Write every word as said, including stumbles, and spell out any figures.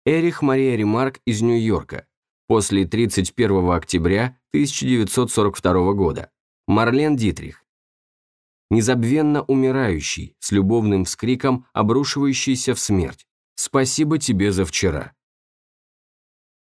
Эрих Мария Ремарк из Нью-Йорка. После тридцать первого октября тысяча девятьсот сорок второго года. Марлен Дитрих. Незабвенно умирающий, с любовным вскриком, обрушивающийся в смерть. Спасибо тебе за вчера.